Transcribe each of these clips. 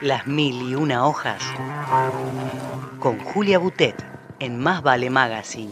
Las mil y una hojas, con Julia Butet, en Más Vale Magazine.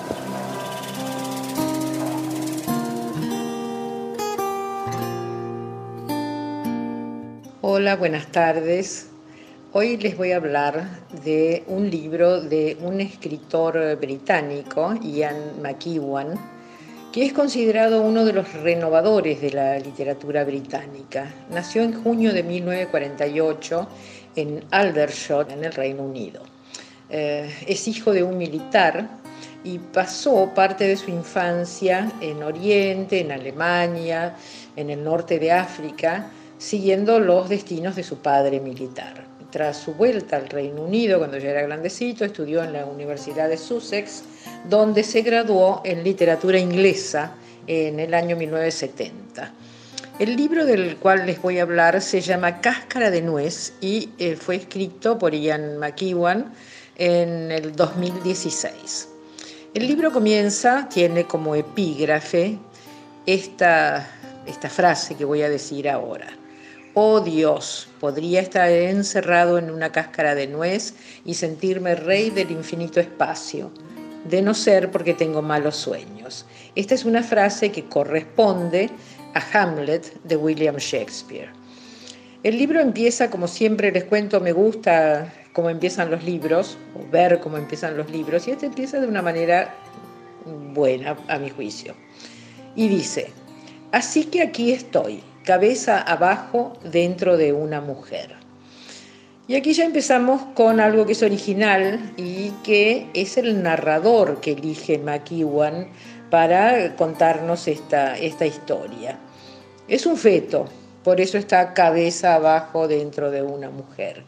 Hola, buenas tardes. Hoy les voy a hablar de un libro de un escritor británico, Ian McEwan, que es considerado uno de los renovadores de la literatura británica. Nació en junio de 1948 en Aldershot, en el Reino Unido. Es hijo de un militar y pasó parte de su infancia en Oriente, en Alemania, en el norte de África, siguiendo los destinos de su padre militar. Tras su vuelta al Reino Unido, cuando ya era grandecito, estudió en la Universidad de Sussex, donde se graduó en literatura inglesa en el año 1970. El libro del cual les voy a hablar se llama Cáscara de nuez y fue escrito por Ian McEwan en el 2016. El libro tiene como epígrafe esta frase que voy a decir ahora. Oh Dios, podría estar encerrado en una cáscara de nuez y sentirme rey del infinito espacio, de no ser porque tengo malos sueños. Esta es una frase que corresponde a Hamlet de William Shakespeare. El libro empieza, como siempre les cuento, me gusta cómo empiezan los libros, o ver cómo empiezan los libros, y este empieza de una manera buena, a mi juicio. Y dice: así que aquí estoy, cabeza abajo dentro de una mujer. Y aquí ya empezamos con algo que es original y que es el narrador que elige McEwan para contarnos esta historia. Es un feto, por eso está cabeza abajo dentro de una mujer.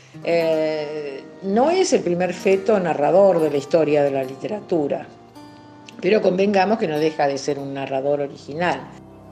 No es el primer feto narrador de la historia de la literatura, pero convengamos que no deja de ser un narrador original.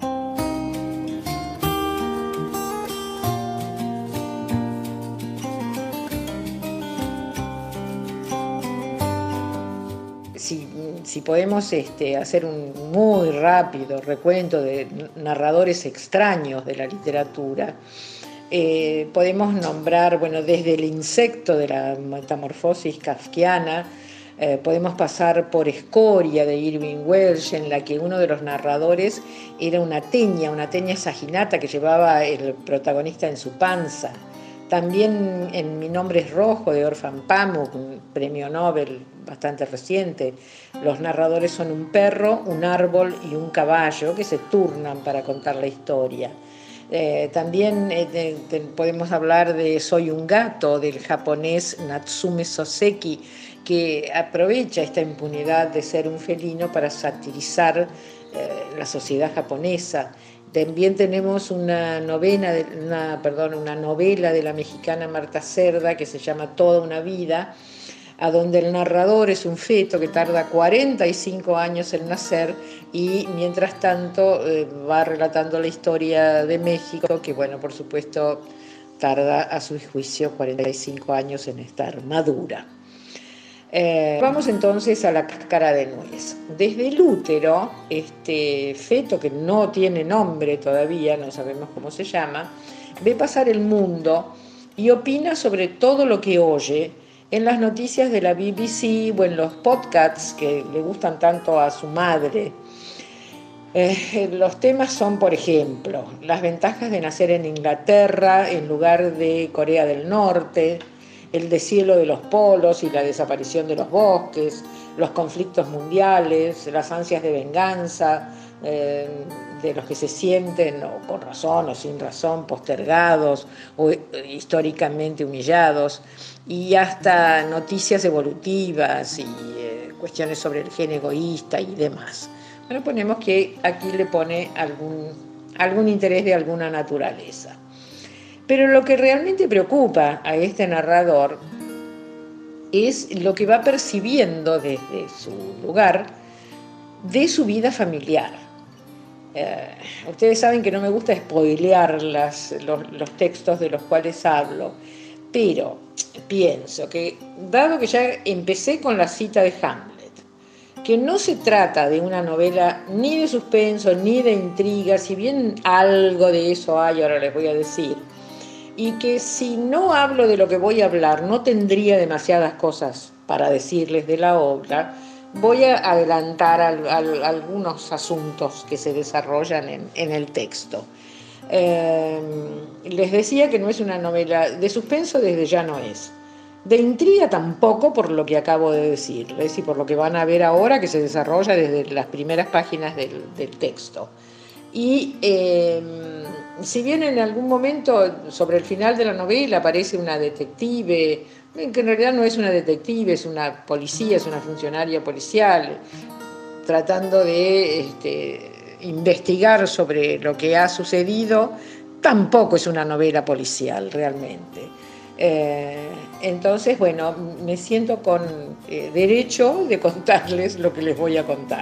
Si podemos hacer un muy rápido recuento de narradores extraños de la literatura, podemos nombrar, desde el insecto de la metamorfosis kafkiana, podemos pasar por Escoria de Irving Welsh, en la que uno de los narradores era una teña saginata que llevaba el protagonista en su panza. También en Mi nombre es rojo de Orphan Pamuk, un premio Nobel bastante reciente, los narradores son un perro, un árbol y un caballo que se turnan para contar la historia. También podemos hablar de Soy un gato, del japonés Natsume Soseki, que aprovecha esta impunidad de ser un felino para satirizar la sociedad japonesa. También tenemos una novela de la mexicana Marta Cerda que se llama Toda una vida, a donde el narrador es un feto que tarda 45 años en nacer y mientras tanto va relatando la historia de México, que por supuesto tarda a su juicio 45 años en estar madura. Vamos entonces a la cáscara de nuez. Desde el útero, este feto que no tiene nombre todavía, no sabemos cómo se llama, ve pasar el mundo y opina sobre todo lo que oye en las noticias de la BBC o en los podcasts que le gustan tanto a su madre. Los temas son, por ejemplo, las ventajas de nacer en Inglaterra en lugar de Corea del Norte, el deshielo de los polos y la desaparición de los bosques, los conflictos mundiales, las ansias de venganza de los que se sienten, o con razón o sin razón, postergados o históricamente humillados, y hasta noticias evolutivas y cuestiones sobre el gen egoísta y demás. Ponemos que aquí le pone algún interés de alguna naturaleza. Pero lo que realmente preocupa a este narrador es lo que va percibiendo desde su lugar de su vida familiar. Ustedes saben que no me gusta spoilear los textos de los cuales hablo, pero pienso que, dado que ya empecé con la cita de Hamlet, que no se trata de una novela ni de suspenso ni de intriga, si bien algo de eso hay, ahora les voy a decir, y que si no hablo de lo que voy a hablar, no tendría demasiadas cosas para decirles de la obra. Voy a adelantar algunos asuntos que se desarrollan en el texto. Les decía que no es una novela de suspenso, desde ya no es. De intriga tampoco, por lo que acabo de decirles y por lo que van a ver ahora, que se desarrolla desde las primeras páginas del texto. Y si bien en algún momento sobre el final de la novela aparece una detective, que en realidad no es una detective, es una policía, es una funcionaria policial, tratando de investigar sobre lo que ha sucedido, tampoco es una novela policial realmente. Entonces, bueno, me siento con derecho de contarles lo que les voy a contar.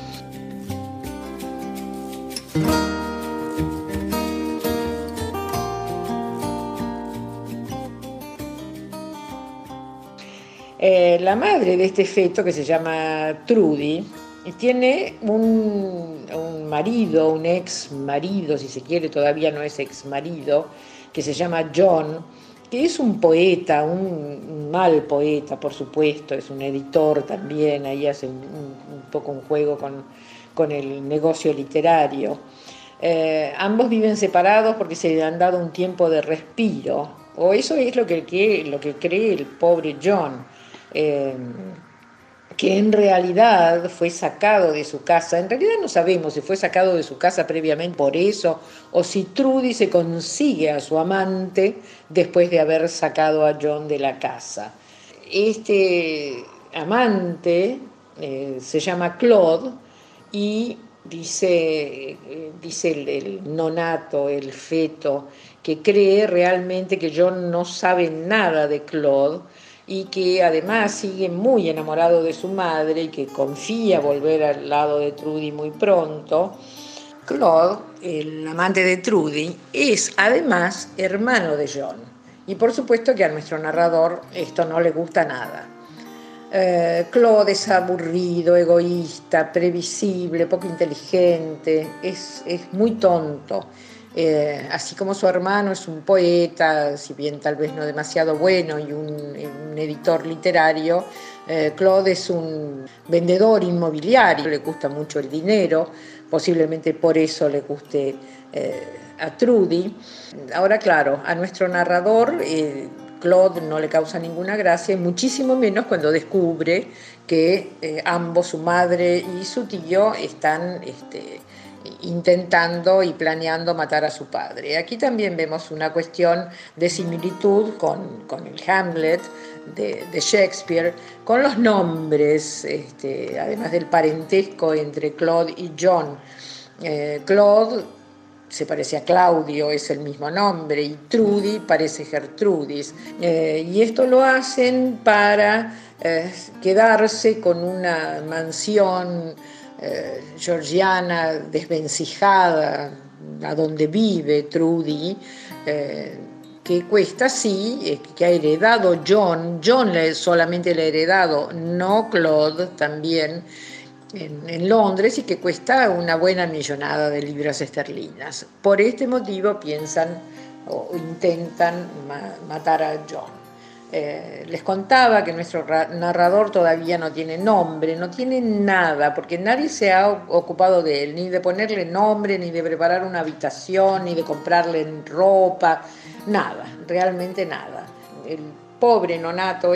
La madre de este feto, que se llama Trudy, tiene un marido, un ex marido, si se quiere, todavía no es ex marido, que se llama John, que es un poeta, un mal poeta, por supuesto, es un editor también, ahí hace un poco un juego con el negocio literario. Ambos viven separados porque se han dado un tiempo de respiro, o eso es lo que cree el pobre John. Que en realidad fue sacado de su casa. En realidad no sabemos si fue sacado de su casa previamente por eso o si Trudy se consigue a su amante después de haber sacado a John de la casa. Este amante se llama Claude y dice el nonato, el feto, que cree realmente que John no sabe nada de Claude y que además sigue muy enamorado de su madre y que confía volver al lado de Trudy muy pronto. Claude, el amante de Trudy, es además hermano de John. Y por supuesto que a nuestro narrador esto no le gusta nada. Claude es aburrido, egoísta, previsible, poco inteligente, es muy tonto. Así como su hermano es un poeta, si bien tal vez no demasiado bueno, y un editor literario, Claude es un vendedor inmobiliario, le gusta mucho el dinero, posiblemente por eso le guste a Trudy. Ahora, claro, a nuestro narrador Claude no le causa ninguna gracia, y muchísimo menos cuando descubre que ambos, su madre y su tío, están intentando y planeando matar a su padre. Aquí también vemos una cuestión de similitud con el Hamlet de Shakespeare, con los nombres, además del parentesco entre Claude y John. Claude se parece a Claudio, es el mismo nombre, y Trudy parece Gertrudis. Y esto lo hacen para quedarse con una mansión georgiana desvencijada, a donde vive Trudy, que cuesta sí, que ha heredado John solamente le ha heredado, no Claude también, en Londres, y que cuesta una buena millonada de libras esterlinas. Por este motivo piensan o intentan matar a John. Les contaba que nuestro narrador todavía no tiene nombre, no tiene nada, porque nadie se ha ocupado de él, ni de ponerle nombre, ni de preparar una habitación, ni de comprarle ropa, nada, realmente nada. El pobre nonato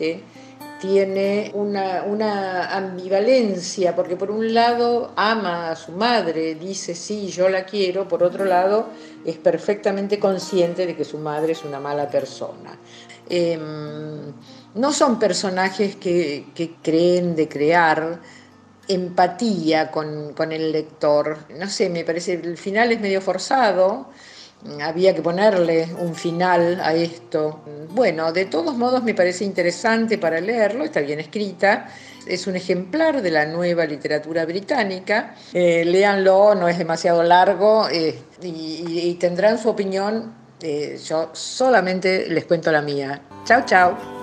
tiene una ambivalencia, porque por un lado ama a su madre, dice sí, yo la quiero, por otro lado es perfectamente consciente de que su madre es una mala persona. No son personajes que creen de crear empatía con el lector. No sé, me parece el final es medio forzado. Había que ponerle un final a esto. Bueno, de todos modos me parece interesante para leerlo, está bien escrita, es un ejemplar de la nueva literatura británica. Léanlo, no es demasiado largo y tendrán su opinión. Yo solamente les cuento la mía. Chau, chau.